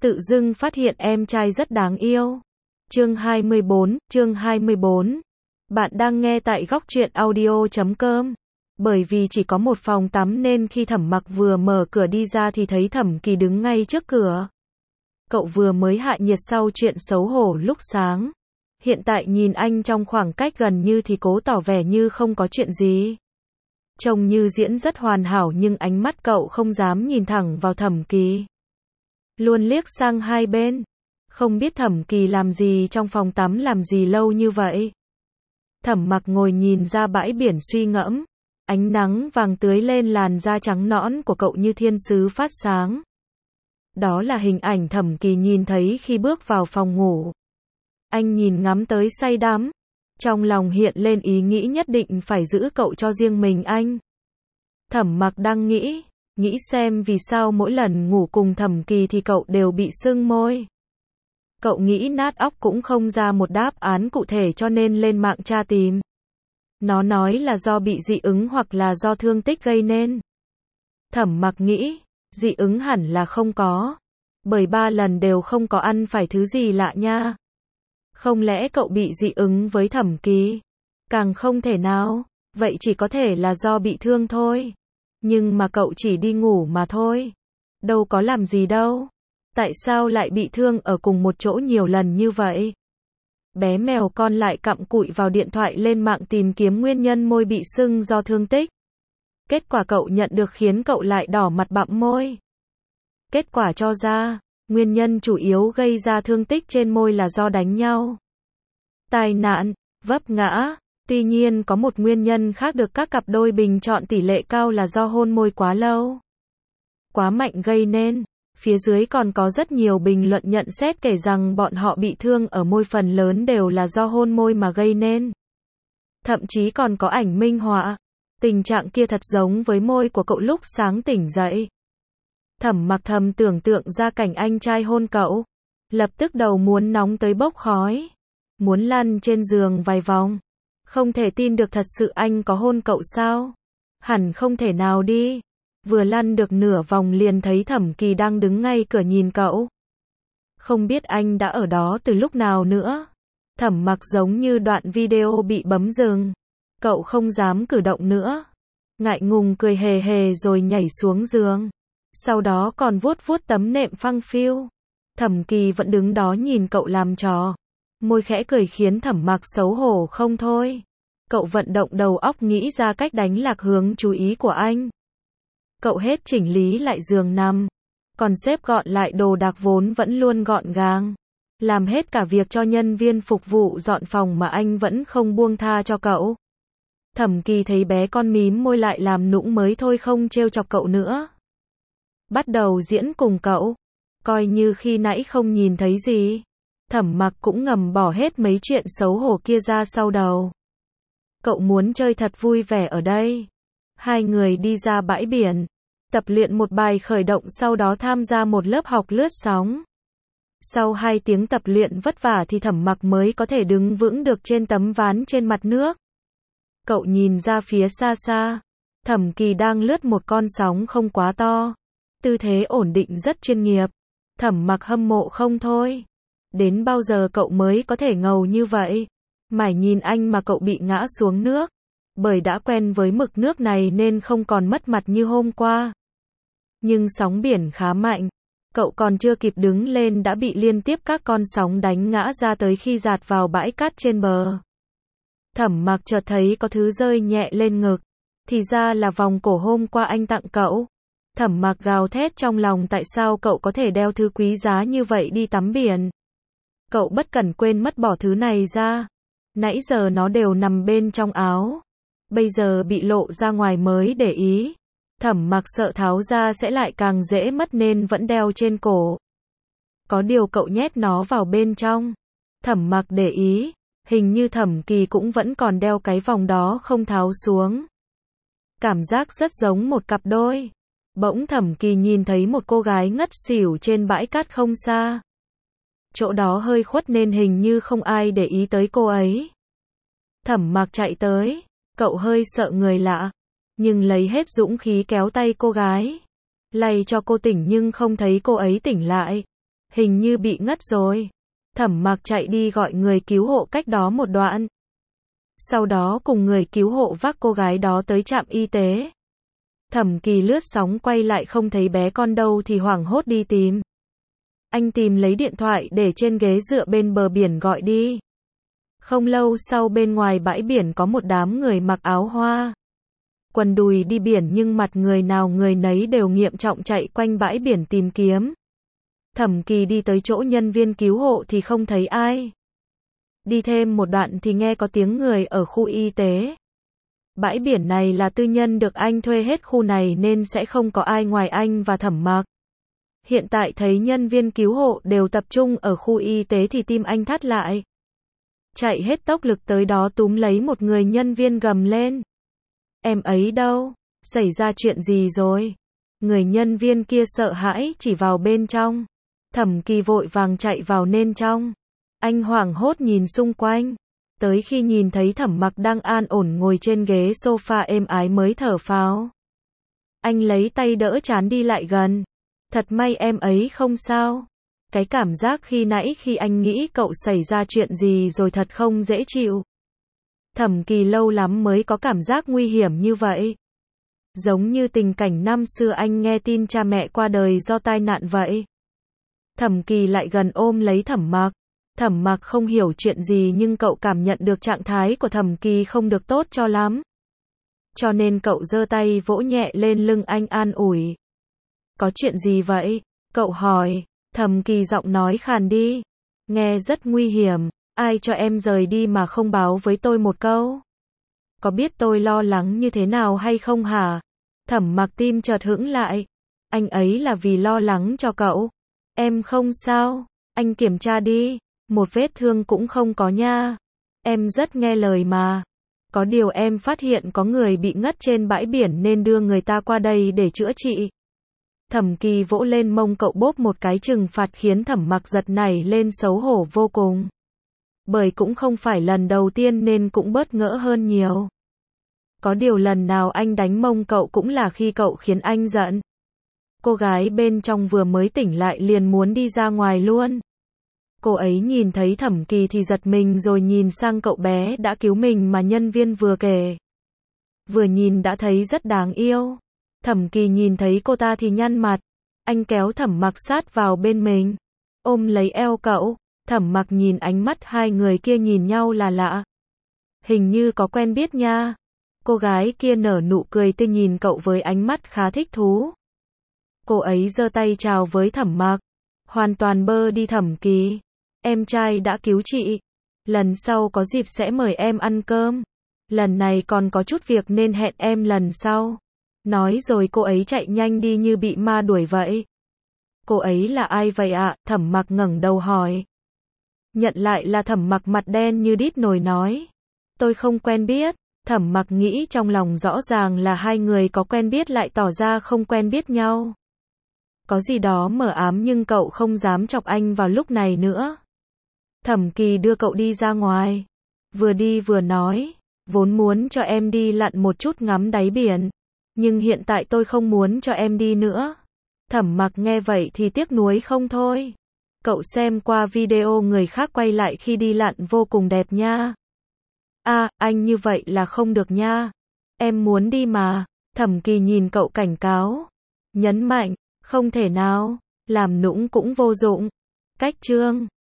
tự dưng phát hiện em trai rất đáng yêu. Chương 24. Bạn đang nghe tại góc truyện audio.com. Bởi vì chỉ có một phòng tắm nên khi Thẩm Mặc vừa mở cửa đi ra thì thấy Thẩm Kỳ đứng ngay trước cửa. Cậu vừa mới hạ nhiệt sau chuyện xấu hổ lúc sáng. Hiện tại nhìn anh trong khoảng cách gần như thì cố tỏ vẻ như không có chuyện gì. Trông như diễn rất hoàn hảo nhưng ánh mắt cậu không dám nhìn thẳng vào Thẩm Kỳ. Luôn liếc sang hai bên. Không biết Thẩm Kỳ làm gì trong phòng tắm làm gì lâu như vậy. Thẩm Mặc ngồi nhìn ra bãi biển suy ngẫm. Ánh nắng vàng tưới lên làn da trắng nõn của cậu như thiên sứ phát sáng. Đó là hình ảnh Thẩm Kỳ nhìn thấy khi bước vào phòng ngủ. Anh nhìn ngắm tới say đắm. Trong lòng hiện lên ý nghĩ nhất định phải giữ cậu cho riêng mình anh. Thẩm Mặc đang nghĩ xem vì sao mỗi lần ngủ cùng Thẩm Kỳ thì cậu đều bị sưng môi. Cậu nghĩ nát óc cũng không ra một đáp án cụ thể cho nên lên mạng tra tìm. Nó nói là do bị dị ứng hoặc là do thương tích gây nên. Thẩm Mặc nghĩ, dị ứng hẳn là không có. Bởi 3 lần đều không có ăn phải thứ gì lạ nha. Không lẽ cậu bị dị ứng với Thẩm Kỳ? Càng không thể nào, vậy chỉ có thể là do bị thương thôi. Nhưng mà cậu chỉ đi ngủ mà thôi. Đâu có làm gì đâu. Tại sao lại bị thương ở cùng một chỗ nhiều lần như vậy? Bé mèo con lại cặm cụi vào điện thoại lên mạng tìm kiếm nguyên nhân môi bị sưng do thương tích. Kết quả cậu nhận được khiến cậu lại đỏ mặt bặm môi. Kết quả cho ra, nguyên nhân chủ yếu gây ra thương tích trên môi là do đánh nhau, tai nạn, vấp ngã. Tuy nhiên có một nguyên nhân khác được các cặp đôi bình chọn tỷ lệ cao là do hôn môi quá lâu, quá mạnh gây nên. Phía dưới còn có rất nhiều bình luận nhận xét kể rằng bọn họ bị thương ở môi phần lớn đều là do hôn môi mà gây nên. Thậm chí còn có ảnh minh họa. Tình trạng kia thật giống với môi của cậu lúc sáng tỉnh dậy. Thẩm Mặc thầm tưởng tượng ra cảnh anh trai hôn cậu. Lập tức đầu muốn nóng tới bốc khói. Muốn lăn trên giường vài vòng. Không thể tin được thật sự anh có hôn cậu sao? Hẳn không thể nào đi. Vừa lăn được nửa vòng liền thấy Thẩm Kỳ đang đứng ngay cửa nhìn cậu. Không biết anh đã ở đó từ lúc nào nữa. Thẩm Mặc giống như đoạn video bị bấm dừng. Cậu không dám cử động nữa. Ngại ngùng cười hề hề rồi nhảy xuống giường. Sau đó còn vuốt vuốt tấm nệm phăng phiu. Thẩm Kỳ vẫn đứng đó nhìn cậu làm trò. Môi khẽ cười khiến Thẩm Mặc xấu hổ không thôi. Cậu vận động đầu óc nghĩ ra cách đánh lạc hướng chú ý của anh. Cậu hết chỉnh lý lại giường nằm. Còn xếp gọn lại đồ đạc vốn vẫn luôn gọn gàng. Làm hết cả việc cho nhân viên phục vụ dọn phòng mà anh vẫn không buông tha cho cậu. Thẩm Kỳ thấy bé con mím môi lại làm nũng mới thôi không trêu chọc cậu nữa. Bắt đầu diễn cùng cậu. Coi như khi nãy không nhìn thấy gì. Thẩm Mặc cũng ngầm bỏ hết mấy chuyện xấu hổ kia ra sau đầu. Cậu muốn chơi thật vui vẻ ở đây. Hai người đi ra bãi biển. Tập luyện một bài khởi động sau đó tham gia một lớp học lướt sóng. Sau 2 tiếng tập luyện vất vả thì Thẩm Mặc mới có thể đứng vững được trên tấm ván trên mặt nước. Cậu nhìn ra phía xa xa. Thẩm Kỳ đang lướt một con sóng không quá to. Tư thế ổn định rất chuyên nghiệp. Thẩm Mặc hâm mộ không thôi. Đến bao giờ cậu mới có thể ngầu như vậy? Mải nhìn anh mà cậu bị ngã xuống nước. Bởi đã quen với mực nước này nên không còn mất mặt như hôm qua. Nhưng sóng biển khá mạnh. Cậu còn chưa kịp đứng lên đã bị liên tiếp các con sóng đánh ngã ra tới khi dạt vào bãi cát trên bờ. Thẩm Mặc chợt thấy có thứ rơi nhẹ lên ngực. Thì ra là vòng cổ hôm qua anh tặng cậu. Thẩm Mặc gào thét trong lòng tại sao cậu có thể đeo thứ quý giá như vậy đi tắm biển. Cậu bất cẩn quên mất bỏ thứ này ra. Nãy giờ nó đều nằm bên trong áo. Bây giờ bị lộ ra ngoài mới để ý. Thẩm Mặc sợ tháo ra sẽ lại càng dễ mất nên vẫn đeo trên cổ. Có điều cậu nhét nó vào bên trong. Thẩm Mặc để ý. Hình như Thẩm Kỳ cũng vẫn còn đeo cái vòng đó không tháo xuống. Cảm giác rất giống một cặp đôi. Bỗng Thẩm Kỳ nhìn thấy một cô gái ngất xỉu trên bãi cát không xa. Chỗ đó hơi khuất nên hình như không ai để ý tới cô ấy. Thẩm Mặc chạy tới. Cậu hơi sợ người lạ. Nhưng lấy hết dũng khí kéo tay cô gái. Lay cho cô tỉnh nhưng không thấy cô ấy tỉnh lại. Hình như bị ngất rồi. Thẩm Mặc chạy đi gọi người cứu hộ cách đó một đoạn. Sau đó cùng người cứu hộ vác cô gái đó tới trạm y tế. Thẩm Kỳ lướt sóng quay lại không thấy bé con đâu thì hoảng hốt đi tìm. Anh tìm lấy điện thoại để trên ghế dựa bên bờ biển gọi đi. Không lâu sau bên ngoài bãi biển có một đám người mặc áo hoa, quần đùi đi biển nhưng mặt người nào người nấy đều nghiêm trọng chạy quanh bãi biển tìm kiếm. Thẩm Kỳ đi tới chỗ nhân viên cứu hộ thì không thấy ai. Đi thêm một đoạn thì nghe có tiếng người ở khu y tế. Bãi biển này là tư nhân được anh thuê hết khu này nên sẽ không có ai ngoài anh và Thẩm Mặc. Hiện tại thấy nhân viên cứu hộ đều tập trung ở khu y tế thì tim anh thắt lại. Chạy hết tốc lực tới đó túm lấy một người nhân viên gầm lên. Em ấy đâu? Xảy ra chuyện gì rồi? Người nhân viên kia sợ hãi chỉ vào bên trong. Thẩm Kỳ vội vàng chạy vào nên trong. Anh hoảng hốt nhìn xung quanh. Tới khi nhìn thấy Thẩm Mặc đang an ổn ngồi trên ghế sofa êm ái mới thở phào. Anh lấy tay đỡ trán đi lại gần. Thật may em ấy không sao. Cái cảm giác khi nãy khi anh nghĩ cậu xảy ra chuyện gì rồi thật không dễ chịu. Thẩm Kỳ lâu lắm mới có cảm giác nguy hiểm như vậy. Giống như tình cảnh năm xưa anh nghe tin cha mẹ qua đời do tai nạn vậy. Thẩm Kỳ lại gần ôm lấy Thẩm Mặc. Thẩm Mặc không hiểu chuyện gì nhưng cậu cảm nhận được trạng thái của Thẩm Kỳ không được tốt cho lắm. Cho nên cậu giơ tay vỗ nhẹ lên lưng anh an ủi. Có chuyện gì vậy? Cậu hỏi. Thẩm Kỳ giọng nói khàn đi. Nghe rất nguy hiểm. Ai cho em rời đi mà không báo với tôi một câu? Có biết tôi lo lắng như thế nào hay không hả? Thẩm Mặc tim chợt hững lại. Anh ấy là vì lo lắng cho cậu. Em không sao. Anh kiểm tra đi. Một vết thương cũng không có nha. Em rất nghe lời mà. Có điều em phát hiện có người bị ngất trên bãi biển nên đưa người ta qua đây để chữa trị. Thẩm Kỳ vỗ lên mông cậu bóp một cái trừng phạt khiến Thẩm Mặc giật nảy lên xấu hổ vô cùng. Bởi cũng không phải lần đầu tiên nên cũng bớt ngỡ hơn nhiều. Có điều lần nào anh đánh mông cậu cũng là khi cậu khiến anh giận. Cô gái bên trong vừa mới tỉnh lại liền muốn đi ra ngoài luôn. Cô ấy nhìn thấy Thẩm Kỳ thì giật mình rồi nhìn sang cậu bé đã cứu mình mà nhân viên vừa kể. Vừa nhìn đã thấy rất đáng yêu. Thẩm Kỳ nhìn thấy cô ta thì nhăn mặt. Anh kéo Thẩm Mặc sát vào bên mình. Ôm lấy eo cậu. Thẩm Mặc nhìn ánh mắt hai người kia nhìn nhau là lạ. Hình như có quen biết nha. Cô gái kia nở nụ cười tươi nhìn cậu với ánh mắt khá thích thú. Cô ấy giơ tay chào với Thẩm Mặc. Hoàn toàn bơ đi Thẩm Kỳ. Em trai đã cứu chị. Lần sau có dịp sẽ mời em ăn cơm. Lần này còn có chút việc nên hẹn em lần sau. Nói rồi cô ấy chạy nhanh đi như bị ma đuổi vậy. Cô ấy là ai vậy ạ? Thẩm Mặc ngẩng đầu hỏi. Nhận lại là Thẩm Mặc mặt đen như đít nồi nói. Tôi không quen biết. Thẩm Mặc nghĩ trong lòng rõ ràng là hai người có quen biết lại tỏ ra không quen biết nhau. Có gì đó mờ ám nhưng cậu không dám chọc anh vào lúc này nữa. Thẩm Kỳ đưa cậu đi ra ngoài. Vừa đi vừa nói. Vốn muốn cho em đi lặn một chút ngắm đáy biển. Nhưng hiện tại tôi không muốn cho em đi nữa. Thẩm Mặc nghe vậy thì tiếc nuối không thôi. Cậu xem qua video người khác quay lại khi đi lặn vô cùng đẹp nha. Anh như vậy là không được nha. Em muốn đi mà. Thẩm Kỳ nhìn cậu cảnh cáo. Nhấn mạnh, không thể nào. Làm nũng cũng vô dụng. Cách chương